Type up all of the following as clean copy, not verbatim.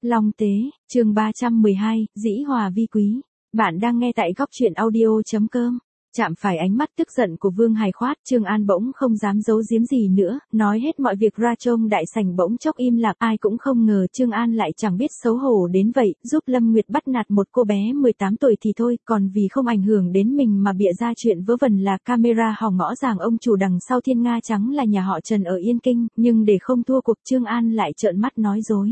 Long Tế, chương 312, Dĩ Hòa Vi Quý. Bạn đang nghe tại góc truyện audio.com. Chạm phải ánh mắt tức giận của Vương Hải Khoát, Trương An bỗng không dám giấu giếm gì nữa, nói hết mọi việc ra trông đại sảnh bỗng chốc im lặng, ai cũng không ngờ Trương An lại chẳng biết xấu hổ đến vậy, giúp Lâm Nguyệt bắt nạt một cô bé 18 tuổi thì thôi, còn vì không ảnh hưởng đến mình mà bịa ra chuyện vớ vẩn là camera hỏng ngõ ràng ông chủ đằng sau Thiên Nga Trắng là nhà họ Trần ở Yên Kinh, nhưng để không thua cuộc Trương An lại trợn mắt nói dối.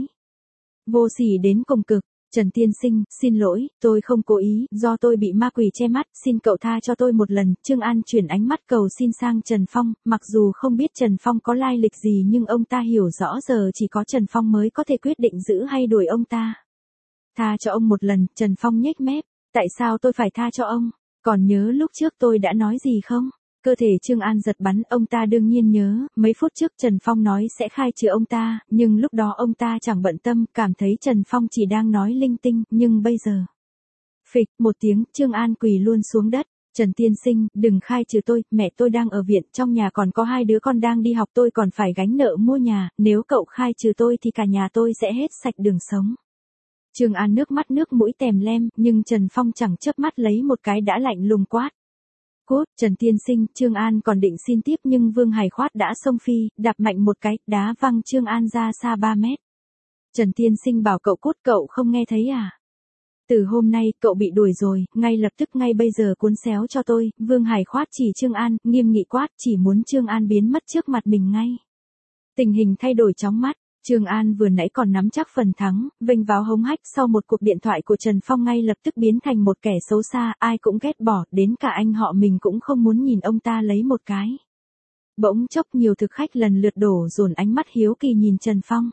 Vô sỉ đến cùng cực. Trần tiên sinh, xin lỗi, tôi không cố ý, do tôi bị ma quỷ che mắt, xin cậu tha cho tôi một lần. Trương An chuyển ánh mắt cầu xin sang Trần Phong, mặc dù không biết Trần Phong có lai lịch gì nhưng ông ta hiểu rõ giờ chỉ có Trần Phong mới có thể quyết định giữ hay đuổi ông ta. Tha cho ông một lần, Trần Phong nhếch mép, tại sao tôi phải tha cho ông? Còn nhớ lúc trước tôi đã nói gì không? Cơ thể Trương An giật bắn, ông ta đương nhiên nhớ, mấy phút trước Trần Phong nói sẽ khai trừ ông ta, nhưng lúc đó ông ta chẳng bận tâm, cảm thấy Trần Phong chỉ đang nói linh tinh, nhưng bây giờ. Phịch, một tiếng, Trương An quỳ luôn xuống đất. Trần tiên sinh, đừng khai trừ tôi, mẹ tôi đang ở viện, trong nhà còn có 2 đứa con đang đi học, tôi còn phải gánh nợ mua nhà, nếu cậu khai trừ tôi thì cả nhà tôi sẽ hết sạch đường sống. Trương An nước mắt nước mũi tèm lem, nhưng Trần Phong chẳng chớp mắt lấy một cái đã lạnh lùng quát. Cút, Trần tiên sinh, Trương An còn định xin tiếp nhưng Vương Hải Khoát đã xông phi, đạp mạnh một cái, đá văng Trương An ra xa 3 mét. Trần tiên sinh bảo cậu cút, cậu không nghe thấy à? Từ hôm nay, cậu bị đuổi rồi, ngay lập tức ngay bây giờ cuốn xéo cho tôi. Vương Hải Khoát chỉ Trương An, nghiêm nghị quát, chỉ muốn Trương An biến mất trước mặt mình ngay. Tình hình thay đổi chóng mắt. Trương An vừa nãy còn nắm chắc phần thắng, vênh váo hống hách sau một cuộc điện thoại của Trần Phong ngay lập tức biến thành một kẻ xấu xa, ai cũng ghét bỏ, đến cả anh họ mình cũng không muốn nhìn ông ta lấy một cái. Bỗng chốc nhiều thực khách lần lượt đổ dồn ánh mắt hiếu kỳ nhìn Trần Phong.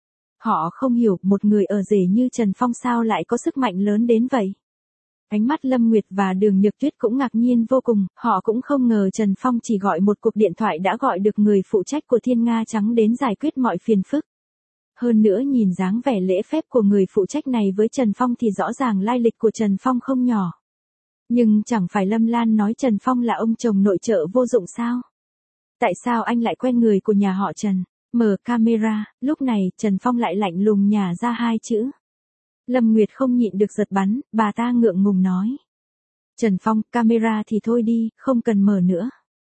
Họ không hiểu một người ở rể như Trần Phong sao lại có sức mạnh lớn đến vậy. Ánh mắt Lâm Nguyệt và Đường Nhược Tuyết cũng ngạc nhiên vô cùng, họ cũng không ngờ Trần Phong chỉ gọi một cuộc điện thoại đã gọi được người phụ trách của Thiên Nga Trắng đến giải quyết mọi phiền phức. Hơn nữa nhìn dáng vẻ lễ phép của người phụ trách này với Trần Phong thì rõ ràng lai lịch của Trần Phong không nhỏ. Nhưng chẳng phải Lâm Lan nói Trần Phong là ông chồng nội trợ vô dụng sao? Tại sao anh lại quen người của nhà họ Trần? Mở camera, lúc này Trần Phong lại lạnh lùng nhả ra 2 chữ. Lâm Nguyệt không nhịn được giật bắn, bà ta ngượng ngùng nói. Trần Phong, camera thì thôi đi, không cần mở nữa.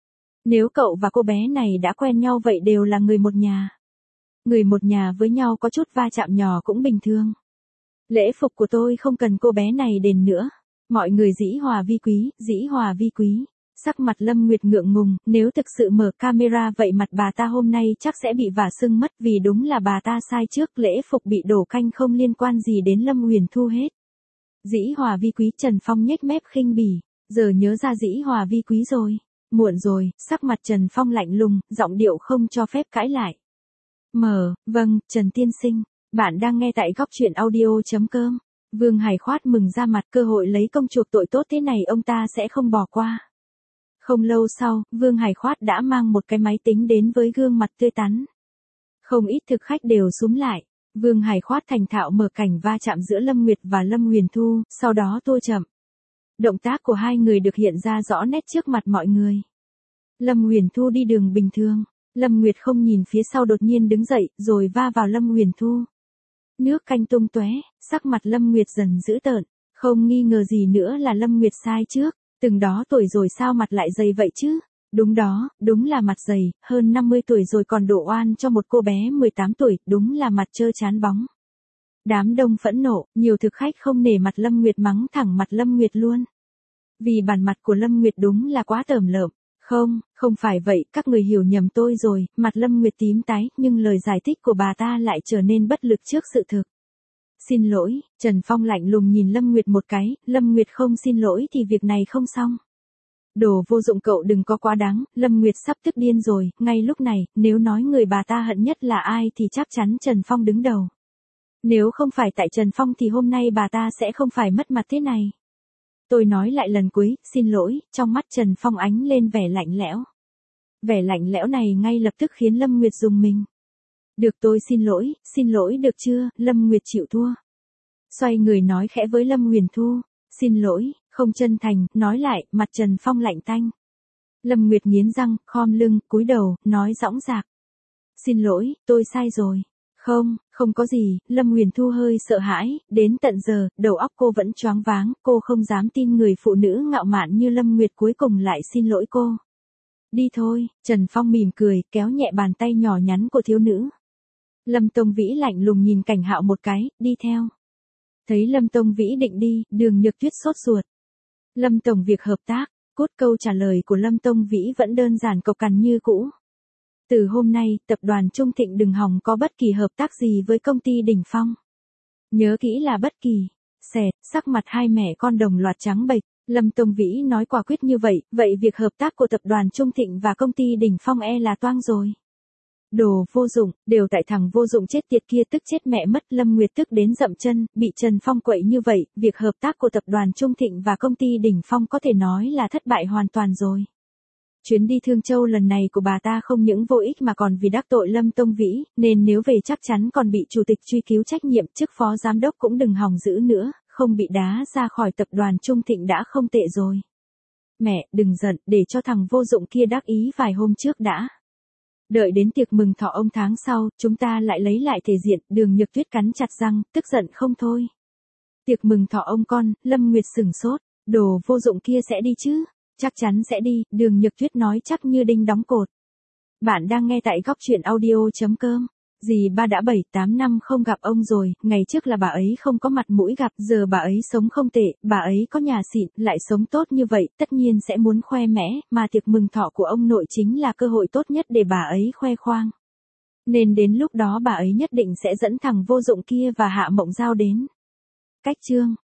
Nếu cậu và cô bé này đã quen nhau vậy đều là người một nhà. Người một nhà với nhau có chút va chạm nhỏ cũng bình thường. Lễ phục của tôi không cần cô bé này đền nữa. Mọi người dĩ hòa vi quý, dĩ hòa vi quý. Sắc mặt Lâm Nguyệt ngượng ngùng, nếu thực sự mở camera vậy mặt bà ta hôm nay chắc sẽ bị vả sưng mất vì đúng là bà ta sai trước, lễ phục bị đổ canh không liên quan gì đến Lâm Huyền Thu hết. Dĩ hòa vi quý, Trần Phong nhếch mép khinh bỉ, giờ nhớ ra dĩ hòa vi quý rồi. Muộn rồi, sắc mặt Trần Phong lạnh lùng, giọng điệu không cho phép cãi lại. Vâng, Trần tiên sinh, bạn đang nghe tại góc truyện audio.com. Vương Hải Khoát mừng ra mặt, cơ hội lấy công chuộc tội tốt thế này ông ta sẽ không bỏ qua. Không lâu sau, Vương Hải Khoát đã mang một cái máy tính đến với gương mặt tươi tắn. Không ít thực khách đều xúm lại. Vương Hải Khoát thành thạo mở cảnh va chạm giữa Lâm Nguyệt và Lâm Huyền Thu, sau đó tua chậm. Động tác của hai người được hiện ra rõ nét trước mặt mọi người. Lâm Huyền Thu đi đường bình thường. Lâm Nguyệt không nhìn phía sau đột nhiên đứng dậy, rồi va vào Lâm Huyền Thu. Nước canh tung tóe, sắc mặt Lâm Nguyệt dần dữ tợn, không nghi ngờ gì nữa là Lâm Nguyệt sai trước, từng đó tuổi rồi sao mặt lại dày vậy chứ? Đúng đó, đúng là mặt dày, hơn 50 tuổi rồi còn đổ oan cho một cô bé 18 tuổi, đúng là mặt trơ chán bóng. Đám đông phẫn nộ, nhiều thực khách không nể mặt Lâm Nguyệt mắng thẳng mặt Lâm Nguyệt luôn. Vì bản mặt của Lâm Nguyệt đúng là quá tởm lợm. Không phải vậy, các người hiểu nhầm tôi rồi, mặt Lâm Nguyệt tím tái, nhưng lời giải thích của bà ta lại trở nên bất lực trước sự thực. Xin lỗi, Trần Phong lạnh lùng nhìn Lâm Nguyệt một cái, Lâm Nguyệt không xin lỗi thì việc này không xong. Đồ vô dụng cậu đừng có quá đáng, Lâm Nguyệt sắp tức điên rồi, ngay lúc này, nếu nói người bà ta hận nhất là ai thì chắc chắn Trần Phong đứng đầu. Nếu không phải tại Trần Phong thì hôm nay bà ta sẽ không phải mất mặt thế này. Tôi nói lại lần cuối, xin lỗi, trong mắt Trần Phong ánh lên vẻ lạnh lẽo. Vẻ lạnh lẽo này ngay lập tức khiến Lâm Nguyệt rùng mình. Được tôi xin lỗi được chưa, Lâm Nguyệt chịu thua. Xoay người nói khẽ với Lâm Huyền Thu, xin lỗi, không chân thành, nói lại, mặt Trần Phong lạnh tanh. Lâm Nguyệt nghiến răng, khom lưng, cúi đầu, nói dõng dạc. Xin lỗi, tôi sai rồi. Không có gì, Lâm Nguyền Thu hơi sợ hãi, đến tận giờ, đầu óc cô vẫn choáng váng, cô không dám tin người phụ nữ ngạo mạn như Lâm Nguyệt cuối cùng lại xin lỗi cô. Đi thôi, Trần Phong mỉm cười, kéo nhẹ bàn tay nhỏ nhắn của thiếu nữ. Lâm Tông Vĩ lạnh lùng nhìn Cảnh Hạo một cái, đi theo. Thấy Lâm Tông Vĩ định đi, Đường Nhược Tuyết sốt ruột. Lâm Tổng việc hợp tác, cốt câu trả lời của Lâm Tông Vĩ vẫn đơn giản cộc cằn như cũ. Từ hôm nay, tập đoàn Trung Thịnh đừng hòng có bất kỳ hợp tác gì với công ty Đỉnh Phong. Nhớ kỹ là bất kỳ. Xẹt, sắc mặt hai mẹ con đồng loạt trắng bệch. Lâm Tông Vĩ nói quả quyết như vậy, vậy việc hợp tác của tập đoàn Trung Thịnh và công ty Đỉnh Phong là toang rồi. Đồ vô dụng, đều tại thằng vô dụng chết tiệt kia tức chết mẹ mất. Lâm Nguyệt tức đến dậm chân, bị Trần Phong quậy như vậy, việc hợp tác của tập đoàn Trung Thịnh và công ty Đỉnh Phong có thể nói là thất bại hoàn toàn rồi. Chuyến đi Thương Châu lần này của bà ta không những vô ích mà còn vì đắc tội Lâm Tông Vĩ, nên nếu về chắc chắn còn bị chủ tịch truy cứu trách nhiệm, chức phó giám đốc cũng đừng hòng giữ nữa, không bị đá ra khỏi tập đoàn Trung Thịnh đã không tệ rồi. Mẹ, đừng giận, để cho thằng vô dụng kia đắc ý vài hôm trước đã. Đợi đến tiệc mừng thọ ông tháng sau, chúng ta lại lấy lại thể diện. Đường Nhược Tuyết cắn chặt răng, tức giận không thôi. Tiệc mừng thọ ông con, Lâm Nguyệt sửng sốt, đồ vô dụng kia sẽ đi chứ? Chắc chắn sẽ đi, Đường Nhược Tuyết nói chắc như đinh đóng cột. Bạn đang nghe tại góc truyện audio.com. Dì ba đã 7-8 năm không gặp ông rồi, ngày trước là bà ấy không có mặt mũi gặp, giờ bà ấy sống không tệ, bà ấy có nhà xịn, lại sống tốt như vậy, tất nhiên sẽ muốn khoe mẽ, mà tiệc mừng thọ của ông nội chính là cơ hội tốt nhất để bà ấy khoe khoang. Nên đến lúc đó bà ấy nhất định sẽ dẫn thằng vô dụng kia và Hạ Mộng Giao đến. Cách chương